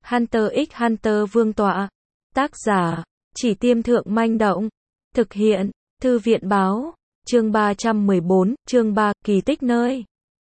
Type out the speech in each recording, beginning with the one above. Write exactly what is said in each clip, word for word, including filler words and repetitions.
Hunter x Hunter Vương tọa. Tác giả, Chỉ Tiêm Thượng Manh Động. Thực hiện, Thư viện báo. Chương ba trăm mười bốn, chương ba, kỳ tích nơi.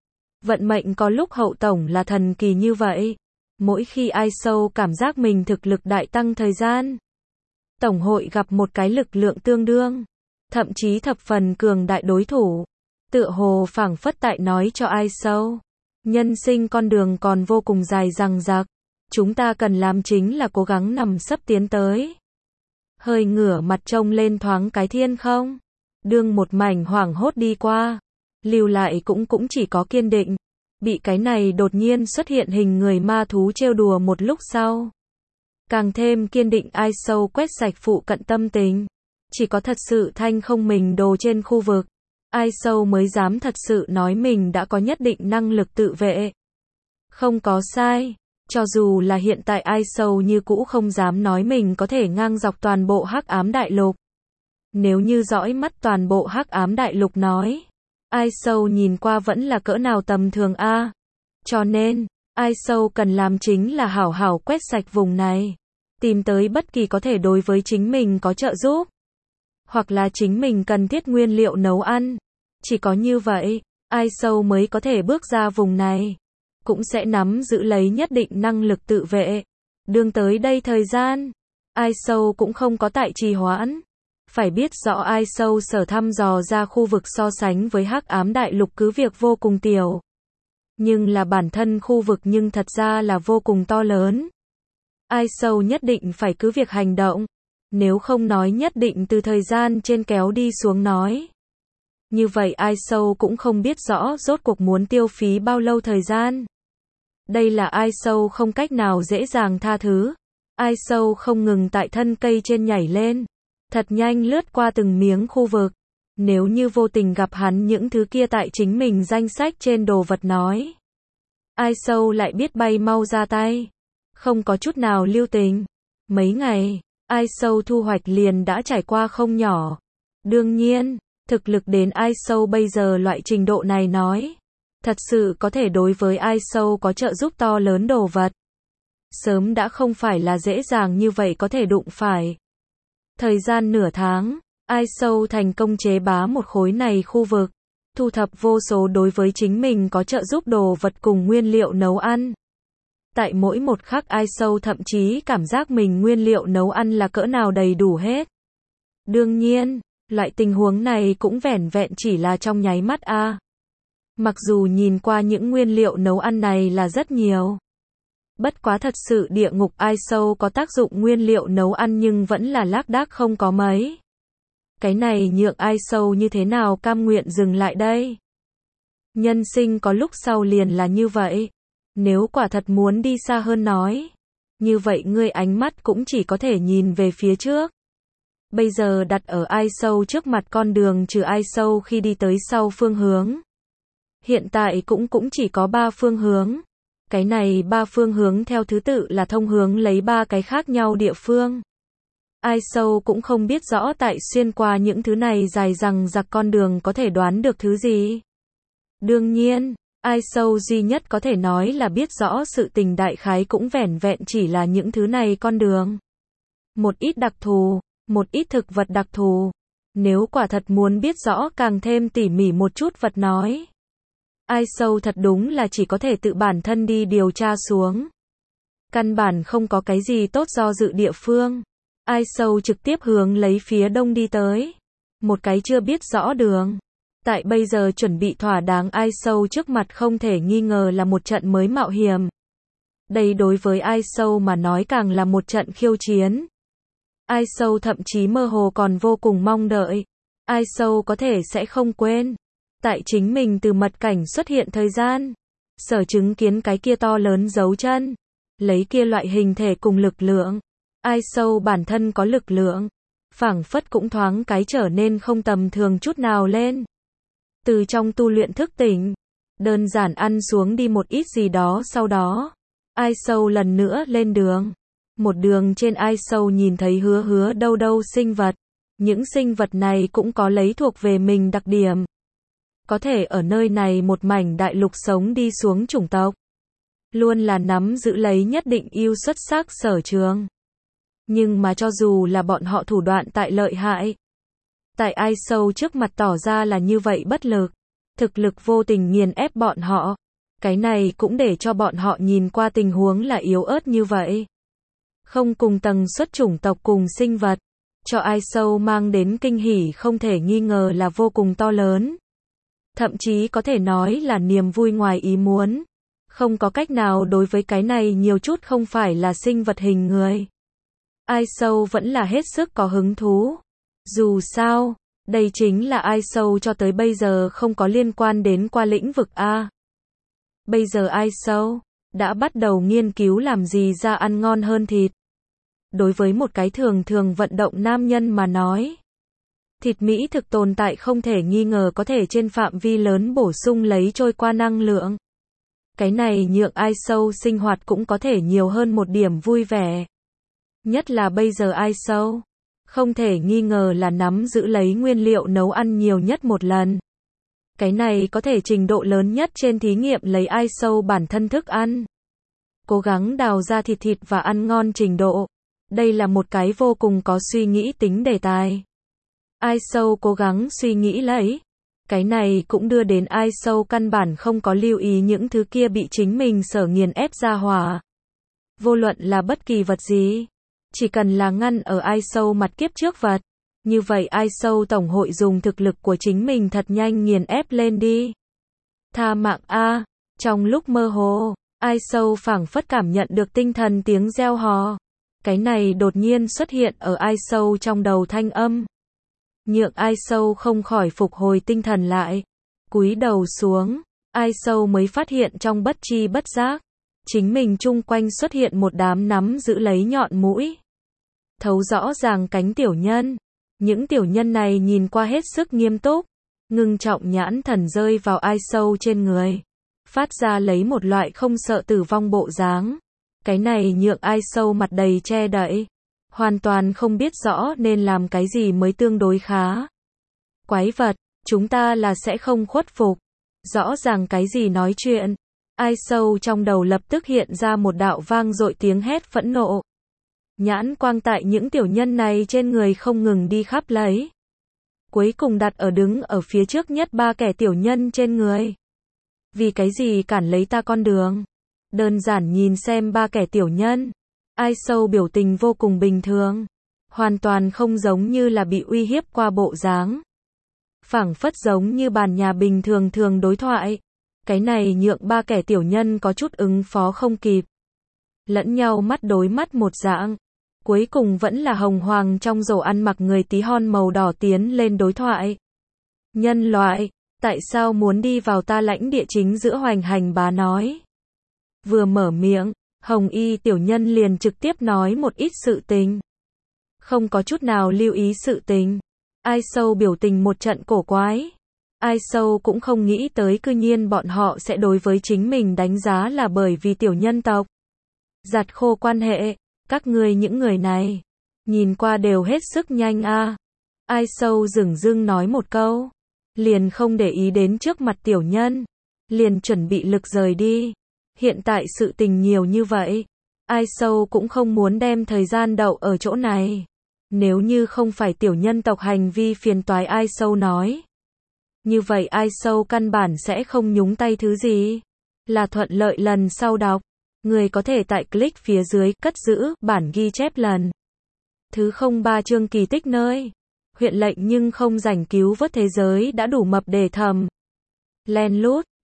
Vận mệnh có lúc hậu tổng là thần kỳ như vậy. Mỗi khi ai sâu cảm giác mình thực lực đại tăng thời gian, tổng hội gặp một cái lực lượng tương đương, thậm chí thập phần cường đại đối thủ. Tựa hồ phảng phất tại nói cho ai sâu, nhân sinh con đường còn vô cùng dài dằng dặc. Chúng ta cần làm chính là cố gắng nằm sấp tiến tới. Hơi ngửa mặt trông lên thoáng cái thiên không. Đương một mảnh hoảng hốt đi qua. Lưu lại cũng cũng chỉ có kiên định. Bị cái này đột nhiên xuất hiện hình người ma thú trêu đùa một lúc sau. Càng thêm kiên định ai sâu quét sạch phụ cận tâm tình. Chỉ có thật sự thanh không mình đồ trên khu vực. Ai sâu mới dám thật sự nói mình đã có nhất định năng lực tự vệ. Không có sai. Cho dù là hiện tại ai sâu như cũ không dám nói mình có thể ngang dọc toàn bộ hắc ám đại lục. Nếu như dõi mắt toàn bộ hắc ám đại lục nói, ai sâu nhìn qua vẫn là cỡ nào tầm thường a. Cho nên, ai sâu cần làm chính là hảo hảo quét sạch vùng này. Tìm tới bất kỳ có thể đối với chính mình có trợ giúp. Hoặc là chính mình cần thiết nguyên liệu nấu ăn. Chỉ có như vậy, ai sâu mới có thể bước ra vùng này. Cũng sẽ nắm giữ lấy nhất định năng lực tự vệ. Đương tới đây thời gian, ai sâu cũng không có tại trì hoãn. Phải biết rõ ai sâu sở thăm dò ra khu vực so sánh với hắc ám đại lục cứ việc vô cùng tiểu. Nhưng là bản thân khu vực nhưng thật ra là vô cùng to lớn. Ai sâu nhất định phải cứ việc hành động. Nếu không nói nhất định từ thời gian trên kéo đi xuống nói. Như vậy ai sâu cũng không biết rõ rốt cuộc muốn tiêu phí bao lâu thời gian. Đây là ai sâu không cách nào dễ dàng tha thứ. Ai sâu không ngừng tại thân cây trên nhảy lên. Thật nhanh lướt qua từng miếng khu vực. Nếu như vô tình gặp hắn những thứ kia tại chính mình danh sách trên đồ vật nói. Ai sâu lại biết bay mau ra tay. Không có chút nào lưu tình. Mấy ngày, ai sâu thu hoạch liền đã trải qua không nhỏ. Đương nhiên, thực lực đến ai sâu bây giờ loại trình độ này nói. Thật sự có thể đối với ai sâu có trợ giúp to lớn đồ vật. Sớm đã không phải là dễ dàng như vậy có thể đụng phải. Thời gian nửa tháng, ai sâu thành công chế bá một khối này khu vực. Thu thập vô số đối với chính mình có trợ giúp đồ vật cùng nguyên liệu nấu ăn. Tại mỗi một khắc ai sâu thậm chí cảm giác mình nguyên liệu nấu ăn là cỡ nào đầy đủ hết. Đương nhiên, loại tình huống này cũng vẻn vẹn chỉ là trong nháy mắt a. Mặc dù nhìn qua những nguyên liệu nấu ăn này là rất nhiều. Bất quá thật sự địa ngục ai sâu có tác dụng nguyên liệu nấu ăn nhưng vẫn là lác đác không có mấy. Cái này nhượng ai sâu như thế nào cam nguyện dừng lại đây. Nhân sinh có lúc sau liền là như vậy. Nếu quả thật muốn đi xa hơn nói. Như vậy ngươi ánh mắt cũng chỉ có thể nhìn về phía trước. Bây giờ đặt ở ai sâu trước mặt con đường trừ ai sâu khi đi tới sau phương hướng. Hiện tại cũng cũng chỉ có ba phương hướng. Cái này ba phương hướng theo thứ tự là thông hướng lấy ba cái khác nhau địa phương. Ai sâu cũng không biết rõ tại xuyên qua những thứ này dài dằng dặc con đường có thể đoán được thứ gì. Đương nhiên, ai sâu duy nhất có thể nói là biết rõ sự tình đại khái cũng vẻn vẹn chỉ là những thứ này con đường. Một ít đặc thù, một ít thực vật đặc thù. Nếu quả thật muốn biết rõ càng thêm tỉ mỉ một chút vật nói. Ai sâu thật đúng là chỉ có thể tự bản thân đi điều tra xuống. Căn bản không có cái gì tốt do dự địa phương. Ai sâu trực tiếp hướng lấy phía đông đi tới. Một cái chưa biết rõ đường. Tại bây giờ chuẩn bị thỏa đáng ai sâu trước mặt không thể nghi ngờ là một trận mới mạo hiểm. Đây đối với ai sâu mà nói càng là một trận khiêu chiến. Ai sâu thậm chí mơ hồ còn vô cùng mong đợi. Ai sâu có thể sẽ không quên. Tại chính mình từ mật cảnh xuất hiện thời gian. Sở chứng kiến cái kia to lớn dấu chân. Lấy kia loại hình thể cùng lực lượng. Ai sâu bản thân có lực lượng. Phảng phất cũng thoáng cái trở nên không tầm thường chút nào lên. Từ trong tu luyện thức tỉnh. Đơn giản ăn xuống đi một ít gì đó sau đó. Ai sâu lần nữa lên đường. Một đường trên ai sâu nhìn thấy hứa hứa đâu đâu sinh vật. Những sinh vật này cũng có lấy thuộc về mình đặc điểm. Có thể ở nơi này một mảnh đại lục sống đi xuống chủng tộc. luôn là nắm giữ lấy nhất định ưu xuất sắc sở trường. Nhưng mà cho dù là bọn họ thủ đoạn tại lợi hại, tại ai sâu trước mặt tỏ ra là như vậy bất lực, thực lực vô tình nghiền ép bọn họ, cái này cũng để cho bọn họ nhìn qua tình huống là yếu ớt như vậy. Không cùng tầng suất chủng tộc cùng sinh vật, cho ai sâu mang đến kinh hỉ không thể nghi ngờ là vô cùng to lớn. Thậm chí có thể nói là niềm vui ngoài ý muốn. Không có cách nào đối với cái này nhiều chút không phải là sinh vật hình người. Ai sâu vẫn là hết sức có hứng thú. Dù sao, đây chính là ai sâu cho tới bây giờ không có liên quan đến qua lĩnh vực A. Bây giờ ai sâu đã bắt đầu nghiên cứu làm gì ra ăn ngon hơn thịt. Đối với một cái thường thường vận động nam nhân mà nói, thịt mỹ thực tồn tại không thể nghi ngờ có thể trên phạm vi lớn bổ sung lấy trôi qua năng lượng. Cái này nhượng ai sâu sinh hoạt cũng có thể nhiều hơn một điểm vui vẻ. Nhất là bây giờ ai sâu, không thể nghi ngờ là nắm giữ lấy nguyên liệu nấu ăn nhiều nhất một lần. Cái này có thể trình độ lớn nhất trên thí nghiệm lấy ai sâu bản thân thức ăn. Cố gắng đào ra thịt thịt và ăn ngon trình độ. Đây là một cái vô cùng có suy nghĩ tính đề tài. Ai sâu cố gắng suy nghĩ lấy. Cái này cũng đưa đến ai sâu căn bản không có lưu ý những thứ kia bị chính mình sở nghiền ép ra hỏa. Vô luận là bất kỳ vật gì, chỉ cần là ngăn ở ai sâu mặt kiếp trước vật, như vậy ai sâu tổng hội dùng thực lực của chính mình thật nhanh nghiền ép lên đi. Tha mạng a, trong lúc mơ hồ, ai sâu phảng phất cảm nhận được tinh thần tiếng reo hò. Cái này đột nhiên xuất hiện ở ai sâu trong đầu thanh âm. Nhượng ai sâu không khỏi phục hồi tinh thần lại. Cúi đầu xuống, ai sâu mới phát hiện trong bất tri bất giác, chính mình chung quanh xuất hiện một đám nắm giữ lấy nhọn mũi. Thấu rõ ràng cánh tiểu nhân. Những tiểu nhân này nhìn qua hết sức nghiêm túc, ngưng trọng nhãn thần rơi vào ai sâu trên người. Phát ra lấy một loại không sợ tử vong bộ dáng. Cái này nhượng ai sâu mặt đầy che đậy. Hoàn toàn không biết rõ nên làm cái gì mới tương đối khá. Quái vật, chúng ta là sẽ không khuất phục. Rõ ràng cái gì nói chuyện. Ai sâu trong đầu lập tức hiện ra một đạo vang dội tiếng hét phẫn nộ. Nhãn quang tại những tiểu nhân này trên người không ngừng đi khắp lấy. Cuối cùng đặt ở đứng ở phía trước nhất ba kẻ tiểu nhân trên người. Vì cái gì cản lấy ta con đường? Đơn giản nhìn xem ba kẻ tiểu nhân. Ai sâu biểu tình vô cùng bình thường. Hoàn toàn không giống như là bị uy hiếp qua bộ dáng. Phảng phất giống như bàn nhà bình thường thường đối thoại. Cái này nhượng ba kẻ tiểu nhân có chút ứng phó không kịp. Lẫn nhau mắt đối mắt một dạng. Cuối cùng vẫn là hồng hoàng trong rổ ăn mặc người tí hon màu đỏ tiến lên đối thoại. Nhân loại, tại sao muốn đi vào ta lãnh địa chính giữa hoành hành bá nói. Vừa mở miệng, hồng y tiểu nhân liền trực tiếp nói một ít sự tình. Không có chút nào lưu ý sự tình. Ai sâu biểu tình một trận cổ quái. Ai sâu cũng không nghĩ tới cư nhiên bọn họ sẽ đối với chính mình đánh giá là bởi vì tiểu nhân tộc. Giặt khô quan hệ. Các ngươi những người này, nhìn qua đều hết sức nhanh a. À. Ai sâu dửng dưng nói một câu, liền không để ý đến trước mặt tiểu nhân, liền chuẩn bị lực rời đi. Hiện tại sự tình nhiều như vậy, ai sâu cũng không muốn đem thời gian đậu ở chỗ này. Nếu như không phải tiểu nhân tộc hành vi phiền toái ai sâu nói, như vậy ai sâu căn bản sẽ không nhúng tay thứ gì. Là thuận lợi lần sau đọc. Người có thể tại click phía dưới, cất giữ, bản ghi chép lần. Thứ không ba chương kỳ tích nơi. Huyện lệnh nhưng không rảnh cứu vớt thế giới đã đủ mập để thầm. Len lút,